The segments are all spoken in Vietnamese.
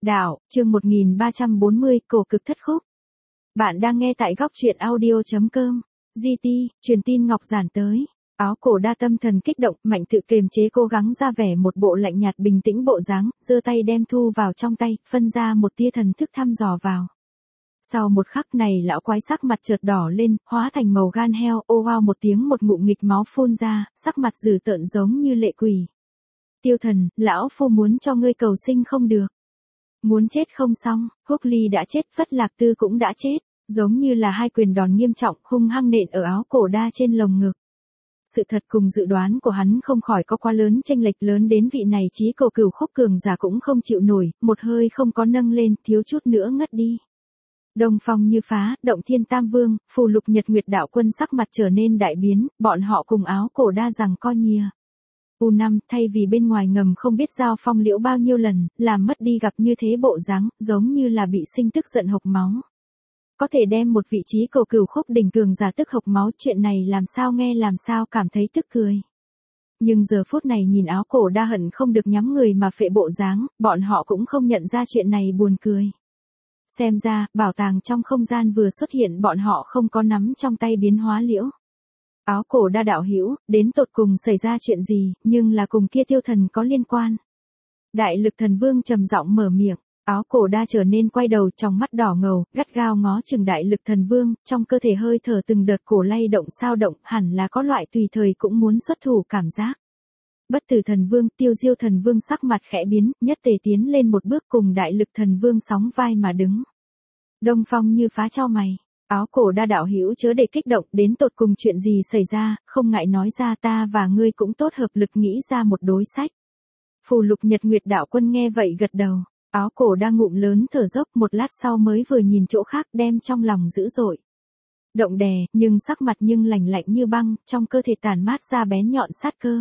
Đạo, chương 1340, cổ cực thất khúc. Bạn đang nghe tại góc truyện audio.com. GT, truyền tin Ngọc Giản tới. Áo cổ đa tâm thần kích động, mạnh tự kiềm chế cố gắng ra vẻ một bộ lạnh nhạt bình tĩnh bộ dáng, giơ tay đem thu vào trong tay, phân ra một tia thần thức thăm dò vào. Sau một khắc này lão quái sắc mặt chợt đỏ lên, hóa thành màu gan heo, ô oao một tiếng một ngụm nghịch máu phun ra, sắc mặt dữ tợn giống như lệ quỷ. Tiêu thần, lão phu muốn cho ngươi cầu sinh không được. Muốn chết không xong, Húc Ly đã chết, Phất Lạc Tư cũng đã chết, giống như là hai quyền đòn nghiêm trọng hung hăng nện ở áo cổ đa trên lồng ngực. Sự thật cùng dự đoán của hắn không khỏi có quá lớn chênh lệch lớn đến vị này chí cổ cửu khúc cường giả cũng không chịu nổi, một hơi không có nâng lên, thiếu chút nữa ngất đi. Đông phong như phá, động thiên tam vương, phù lục nhật nguyệt đạo quân sắc mặt trở nên đại biến, bọn họ cùng áo cổ đa rằng co nhìa. U5 thay vì bên ngoài ngầm không biết giao phong liễu bao nhiêu lần, làm mất đi gặp như thế bộ dáng, giống như là bị sinh tức giận hộc máu. Có thể đem một vị trí cổ cửu khúc đỉnh cường giả tức hộc máu, chuyện này làm sao nghe làm sao cảm thấy tức cười. Nhưng giờ phút này nhìn áo cổ đa hận không được nhắm người mà phệ bộ dáng, bọn họ cũng không nhận ra chuyện này buồn cười. Xem ra, bảo tàng trong không gian vừa xuất hiện bọn họ không có nắm trong tay biến hóa liễu. Áo cổ đa đạo hữu, đến tột cùng xảy ra chuyện gì, nhưng là cùng kia tiêu thần có liên quan. Đại lực thần vương trầm giọng mở miệng, áo cổ đa trở nên quay đầu trong mắt đỏ ngầu, gắt gao ngó chừng đại lực thần vương, trong cơ thể hơi thở từng đợt cổ lay động sao động, hẳn là có loại tùy thời cũng muốn xuất thủ cảm giác. Bất tử thần vương, Tiêu Diêu thần vương sắc mặt khẽ biến, nhất tề tiến lên một bước cùng đại lực thần vương sóng vai mà đứng. Đông phong như phá chau mày. Áo cổ đa đạo hữu chớ để kích động, đến tột cùng chuyện gì xảy ra, không ngại nói ra, ta và ngươi cũng tốt hợp lực nghĩ ra một đối sách. Phù lục nhật nguyệt đạo quân nghe vậy gật đầu, áo cổ đa ngụm lớn thở dốc, một lát sau mới vừa nhìn chỗ khác đem trong lòng dữ dội. Động đè, nhưng sắc mặt nhưng lạnh lạnh như băng, trong cơ thể tản mát ra bén nhọn sát cơ.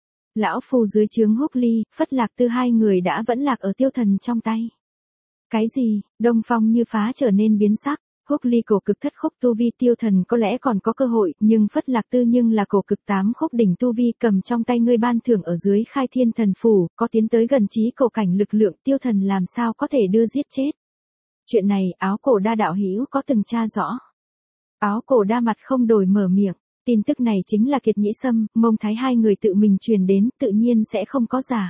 Lão phù dưới trướng Húc Ly, Phất Lạc Tư hai người đã vẫn lạc ở tiêu thần trong tay. Cái gì? Đông phong như phá trở nên biến sắc. Húc Ly cổ cực thất khúc tu vi, tiêu thần có lẽ còn có cơ hội, nhưng Phất Lạc Tư nhưng là cổ cực 8 khúc đỉnh tu vi, cầm trong tay ngươi ban thưởng ở dưới khai thiên thần phủ, có tiến tới gần chí cổ cảnh lực lượng, tiêu thần làm sao có thể đưa giết chết. Chuyện này áo cổ đa đạo hữu có từng tra rõ. Áo cổ đa mặt không đổi mở miệng, tin tức này chính là Kiệt Nhĩ Sâm, Mông Thái hai người tự mình truyền đến, tự nhiên sẽ không có giả.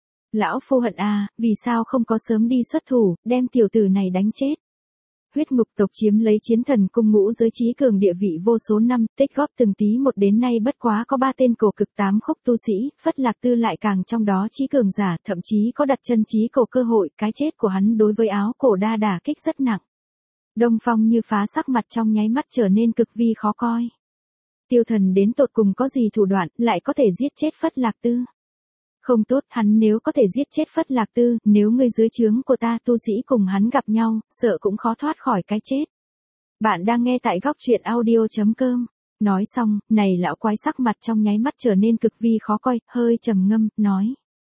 Lão phu hận a, vì sao không có sớm đi xuất thủ, đem tiểu tử này đánh chết. Huyết ngục tộc chiếm lấy chiến thần cung ngũ giới chí cường địa vị vô số năm, tích góp từng tí một đến nay bất quá có 3 tên cổ cực 8 khúc tu sĩ, Phất Lạc Tư lại càng trong đó chí cường giả, thậm chí có đặt chân chí cổ cơ hội, cái chết của hắn đối với áo cổ đa đả kích rất nặng. Đông phong như phá sắc mặt trong nháy mắt trở nên cực vi khó coi. Tiêu thần đến tột cùng có gì thủ đoạn, lại có thể giết chết Phất Lạc Tư. Không tốt, hắn nếu có thể giết chết Phất Lạc Tư, nếu ngươi dưới trướng của ta tu sĩ cùng hắn gặp nhau, sợ cũng khó thoát khỏi cái chết. Bạn đang nghe tại góc truyện audio.com. Nói xong, này lão quái sắc mặt trong nháy mắt trở nên cực vi khó coi, hơi trầm ngâm, nói.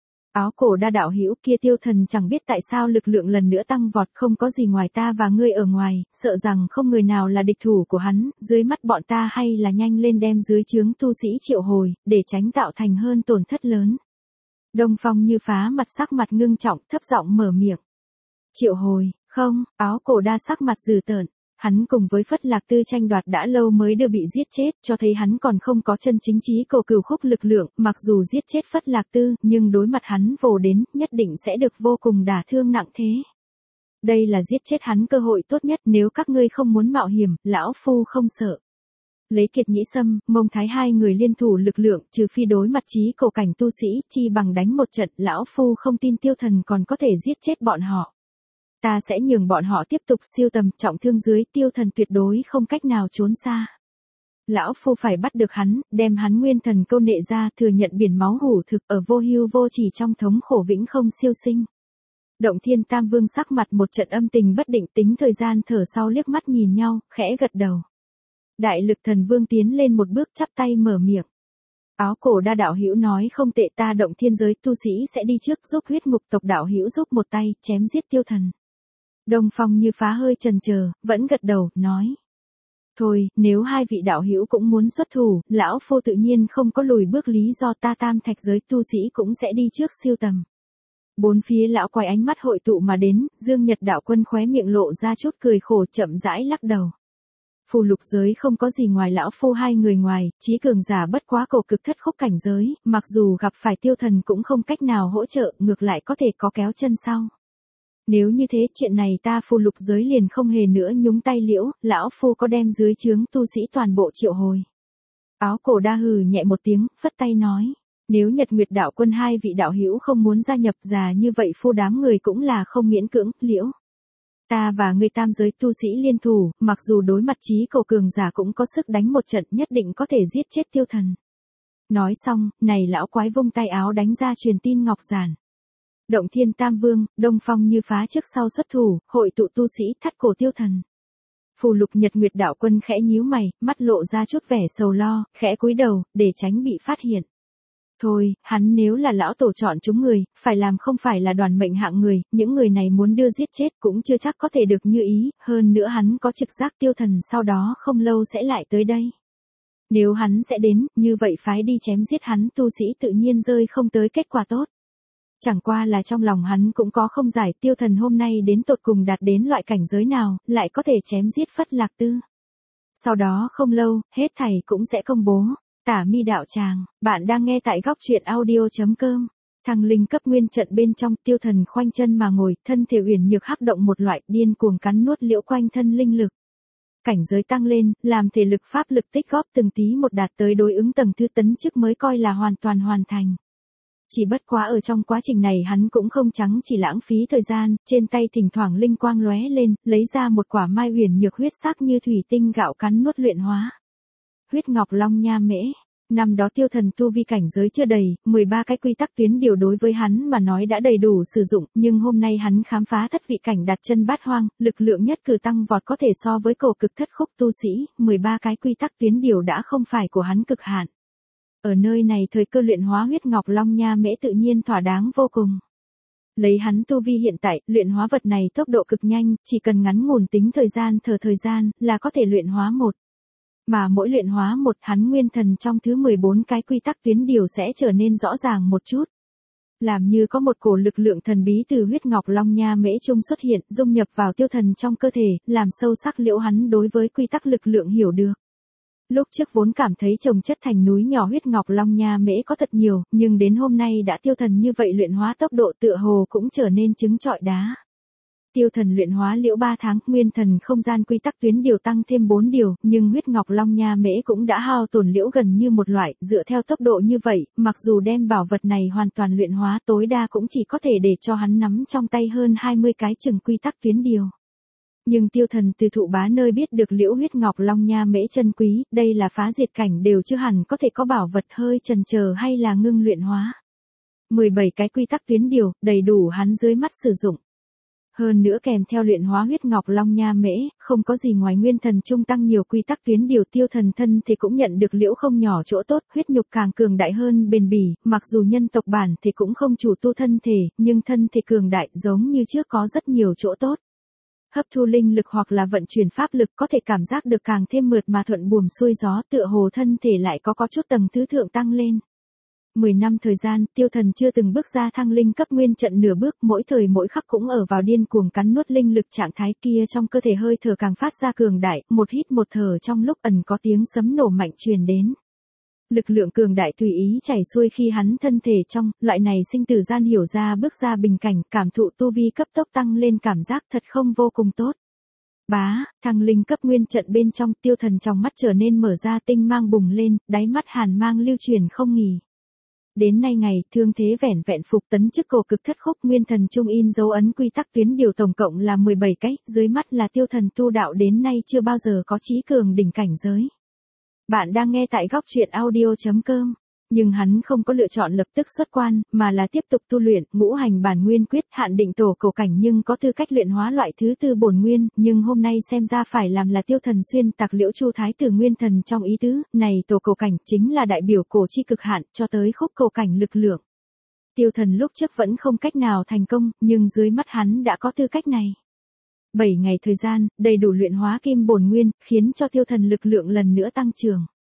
Áo cổ đa đạo hữu kia tiêu thần chẳng biết tại sao lực lượng lần nữa tăng vọt, không có gì ngoài ta và ngươi ở ngoài, sợ rằng không người nào là địch thủ của hắn, dưới mắt bọn ta hay là nhanh lên đem dưới trướng tu sĩ triệu hồi, để tránh tạo thành hơn tổn thất lớn. Đông phong như phá mặt sắc mặt ngưng trọng, thấp giọng mở miệng. Triệu hồi, không, áo cổ đa sắc mặt dữ tợn. Hắn cùng với Phất Lạc Tư tranh đoạt đã lâu mới đưa bị giết chết, cho thấy hắn còn không có chân chính chí cổ cửu khúc lực lượng, mặc dù giết chết Phất Lạc Tư, nhưng đối mặt hắn vồ đến, nhất định sẽ được vô cùng đả thương nặng thế. Đây là giết chết hắn cơ hội tốt nhất, nếu các ngươi không muốn mạo hiểm, lão phu không sợ. Lấy Kiệt Nhĩ Sâm, Mông Thái hai người liên thủ lực lượng, trừ phi đối mặt chí cổ cảnh tu sĩ, chi bằng đánh một trận, lão phu không tin tiêu thần còn có thể giết chết bọn họ. Ta sẽ nhường bọn họ tiếp tục siêu tầm, trọng thương dưới, tiêu thần tuyệt đối không cách nào trốn xa. Lão phu phải bắt được hắn, đem hắn nguyên thần câu nệ ra, thừa nhận biển máu hủ thực, ở vô hưu vô chỉ trong thống khổ vĩnh không siêu sinh. Động thiên tam vương sắc mặt một trận âm tình bất định, tính thời gian thở sau liếc mắt nhìn nhau, khẽ gật đầu. Đại lực thần vương tiến lên một bước chắp tay mở miệng. Áo cổ đa đạo hữu nói không tệ, ta động thiên giới tu sĩ sẽ đi trước giúp huyết ngục tộc đạo hữu giúp một tay, chém giết tiêu thần. Đông phong như phá hơi chần chờ, vẫn gật đầu, nói. Thôi, nếu hai vị đạo hữu cũng muốn xuất thủ, lão phu tự nhiên không có lùi bước lý do, ta tam thạch giới tu sĩ cũng sẽ đi trước siêu tầm. Bốn phía lão quái ánh mắt hội tụ mà đến, Dương Nhật đạo quân khóe miệng lộ ra chút cười khổ chậm rãi lắc đầu. Phù lục giới không có gì ngoài lão phu hai người ngoài, chí cường giả bất quá cổ cực thất khúc cảnh giới, mặc dù gặp phải tiêu thần cũng không cách nào hỗ trợ, ngược lại có thể có kéo chân sau. Nếu như thế chuyện này ta phù lục giới liền không hề nữa nhúng tay liễu, lão phu có đem dưới trướng tu sĩ toàn bộ triệu hồi. Áo cổ đa hừ nhẹ một tiếng, phất tay nói. Nếu Nhật Nguyệt đạo quân hai vị đạo hữu không muốn gia nhập già như vậy phu đám người cũng là không miễn cưỡng, liễu. Ta và ngươi tam giới tu sĩ liên thủ, mặc dù đối mặt chí cầu cường giả cũng có sức đánh một trận nhất định có thể giết chết tiêu thần. Nói xong, này lão quái vung tay áo đánh ra truyền tin ngọc giản. Động Thiên Tam Vương, Đông Phong như phá trước sau xuất thủ, hội tụ tu sĩ thắt cổ tiêu thần. Phù lục Nhật Nguyệt đạo quân khẽ nhíu mày, mắt lộ ra chút vẻ sầu lo, khẽ cúi đầu, để tránh bị phát hiện. Thôi, hắn nếu là lão tổ chọn chúng người, phải làm không phải là đoàn mệnh hạng người, những người này muốn đưa giết chết cũng chưa chắc có thể được như ý, hơn nữa hắn có trực giác tiêu thần sau đó không lâu sẽ lại tới đây. Nếu hắn sẽ đến, như vậy phái đi chém giết hắn tu sĩ tự nhiên rơi không tới kết quả tốt. Chẳng qua là trong lòng hắn cũng có không giải tiêu thần hôm nay đến tột cùng đạt đến loại cảnh giới nào, lại có thể chém giết Phất Lạc Tư. Sau đó không lâu, hết thảy cũng sẽ công bố. Tả Mi đạo tràng, bạn đang nghe tại góc truyện audio.com. Thằng linh cấp nguyên trận bên trong tiêu thần khoanh chân mà ngồi, thân thể uyển nhược hắc động một loại điên cuồng cắn nuốt liễu quanh thân linh lực. Cảnh giới tăng lên, làm thể lực pháp lực tích góp từng tí một đạt tới đối ứng tầng thứ tấn chức mới coi là hoàn toàn hoàn thành. Chỉ bất quá ở trong quá trình này hắn cũng không trắng chỉ lãng phí thời gian, trên tay thỉnh thoảng linh quang lóe lên, lấy ra một quả mai uyển nhược huyết sắc như thủy tinh gạo cắn nuốt luyện hóa. Huyết ngọc long nha mễ. Năm đó tiêu thần tu vi cảnh giới chưa đầy, 13 cái quy tắc tuyến điều đối với hắn mà nói đã đầy đủ sử dụng, nhưng hôm nay hắn khám phá thất vị cảnh đặt chân bát hoang, lực lượng nhất cử tăng vọt có thể so với cổ cực thất khúc tu sĩ, 13 cái quy tắc tuyến điều đã không phải của hắn cực hạn. Ở nơi này thời cơ luyện hóa huyết ngọc long nha mễ tự nhiên thỏa đáng vô cùng. Lấy hắn tu vi hiện tại, luyện hóa vật này tốc độ cực nhanh, chỉ cần ngắn ngủn tính thời gian là có thể luyện hóa một. Mà mỗi luyện hóa một hắn nguyên thần trong thứ 14 cái quy tắc tuyến điều sẽ trở nên rõ ràng một chút. Làm như có một cổ lực lượng thần bí từ huyết ngọc long nha mễ trung xuất hiện, dung nhập vào tiêu thần trong cơ thể, làm sâu sắc liễu hắn đối với quy tắc lực lượng hiểu được. Lúc trước vốn cảm thấy chồng chất thành núi nhỏ huyết ngọc long nha mễ có thật nhiều, nhưng đến hôm nay đã tiêu thần như vậy luyện hóa tốc độ tựa hồ cũng trở nên trứng trọi đá. Tiêu thần luyện hóa liễu 3 tháng, nguyên thần không gian quy tắc tuyến điều tăng thêm 4 điều, nhưng huyết ngọc long nha mễ cũng đã hao tổn liễu gần như một loại, dựa theo tốc độ như vậy, mặc dù đem bảo vật này hoàn toàn luyện hóa tối đa cũng chỉ có thể để cho hắn nắm trong tay hơn 20 cái chừng quy tắc tuyến điều. Nhưng tiêu thần từ thụ bá nơi biết được liễu huyết ngọc long nha mễ chân quý, đây là phá diệt cảnh đều chưa hẳn có thể có bảo vật hơi chần chờ hay là ngưng luyện hóa. 17 cái quy tắc tuyến điều, đầy đủ hắn dưới mắt sử dụng. Hơn nữa kèm theo luyện hóa huyết ngọc long nha mễ, không có gì ngoài nguyên thần trung tăng nhiều quy tắc tuyến điều tiêu thần thân thì cũng nhận được liễu không nhỏ chỗ tốt, huyết nhục càng cường đại hơn bền bỉ, mặc dù nhân tộc bản thì cũng không chủ tu thân thể, nhưng thân thể cường đại giống như trước có rất nhiều chỗ tốt. Hấp thu linh lực hoặc là vận chuyển pháp lực có thể cảm giác được càng thêm mượt mà thuận buồm xuôi gió tựa hồ thân thể lại có chút tầng thứ thượng tăng lên. 10 năm thời gian, tiêu thần chưa từng bước ra thăng linh cấp nguyên trận nửa bước, mỗi thời mỗi khắc cũng ở vào điên cuồng cắn nuốt linh lực trạng thái kia trong cơ thể hơi thở càng phát ra cường đại, một hít một thở trong lúc ẩn có tiếng sấm nổ mạnh truyền đến. Lực lượng cường đại tùy ý chảy xuôi khi hắn thân thể trong, loại này sinh tử gian hiểu ra bước ra bình cảnh, cảm thụ tu vi cấp tốc tăng lên cảm giác thật không vô cùng tốt. Bá, thăng linh cấp nguyên trận bên trong tiêu thần trong mắt trở nên mở ra tinh mang bùng lên, đáy mắt hàn mang lưu truyền không nghỉ. Đến nay ngày, thương thế vẻn vẹn phục tấn chức cổ cực thất khúc nguyên thần trung in dấu ấn quy tắc tuyến điều tổng cộng là 17 cái, dưới mắt là tiêu thần tu đạo đến nay chưa bao giờ có chí cường đỉnh cảnh giới. Bạn đang nghe tại góc truyện audio.com. Nhưng hắn không có lựa chọn lập tức xuất quan, mà là tiếp tục tu luyện, ngũ hành bản nguyên quyết hạn định tổ cổ cảnh nhưng có tư cách luyện hóa loại thứ tư bổn nguyên, nhưng hôm nay xem ra phải làm là tiêu thần xuyên tạc liễu chu thái tử nguyên thần trong ý tứ, này tổ cổ cảnh chính là đại biểu cổ chi cực hạn, cho tới khúc cổ cảnh lực lượng. Tiêu thần lúc trước vẫn không cách nào thành công, nhưng dưới mắt hắn đã có tư cách này. 7 ngày thời gian, đầy đủ luyện hóa kim bổn nguyên, khiến cho tiêu thần lực lượng lần nữa tăng trưởng.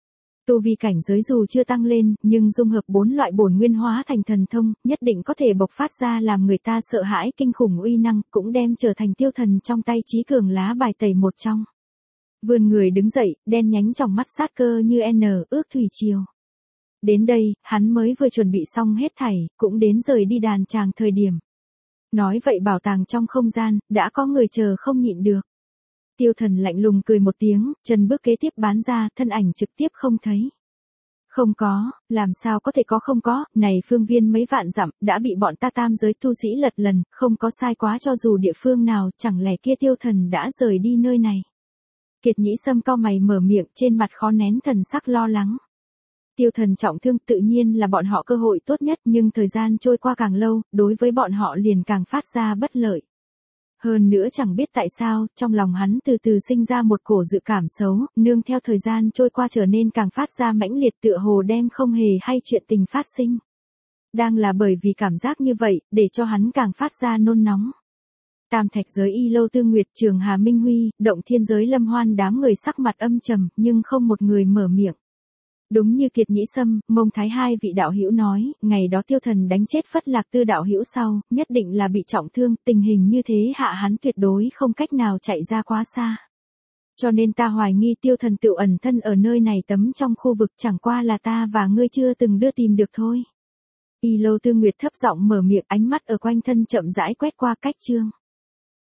Tu vi cảnh giới dù chưa tăng lên, nhưng dung hợp 4 loại bổn nguyên hóa thành thần thông, nhất định có thể bộc phát ra làm người ta sợ hãi kinh khủng uy năng, cũng đem trở thành tiêu thần trong tay chí cường lá bài tẩy một trong. Vươn người đứng dậy, đen nhánh trong mắt sát cơ như ước thủy triều. Đến đây, hắn mới vừa chuẩn bị xong hết thảy, cũng đến rời đi đàn tràng thời điểm. Nói vậy bảo tàng trong không gian, đã có người chờ không nhịn được. Tiêu thần lạnh lùng cười một tiếng, chân bước kế tiếp bán ra, thân ảnh trực tiếp không thấy. Không có, làm sao có thể có không có, này phương viên mấy vạn dặm, đã bị bọn ta tam giới tu sĩ lật lần, không có sai quá cho dù địa phương nào, chẳng lẽ kia tiêu thần đã rời đi nơi này. Kiệt Nhĩ Sâm cau mày mở miệng, trên mặt khó nén thần sắc lo lắng. Tiêu thần trọng thương tự nhiên là bọn họ cơ hội tốt nhất, nhưng thời gian trôi qua càng lâu, đối với bọn họ liền càng phát ra bất lợi. Hơn nữa chẳng biết tại sao, trong lòng hắn từ từ sinh ra một cổ dự cảm xấu, nương theo thời gian trôi qua trở nên càng phát ra mãnh liệt, tựa hồ đem không hề hay chuyện tình phát sinh. Đang là bởi vì cảm giác như vậy, để cho hắn càng phát ra nôn nóng. Tam thạch giới Y Lâu Tư Nguyệt, Trường Hà Minh Huy, Động Thiên giới Lâm Hoan đám người sắc mặt âm trầm, nhưng không một người mở miệng. Đúng như Kiệt Nhĩ Sâm, Mông Thái hai vị đạo hữu nói, ngày đó tiêu thần đánh chết Phất Lạc Tư đạo hữu sau, nhất định là bị trọng thương, tình hình như thế hạ hắn tuyệt đối không cách nào chạy ra quá xa. Cho nên ta hoài nghi tiêu thần tự ẩn thân ở nơi này tấm trong khu vực, chẳng qua là ta và ngươi chưa từng đưa tìm được thôi. Y Lâu Tư Nguyệt thấp giọng mở miệng, ánh mắt ở quanh thân chậm rãi quét qua cách chương.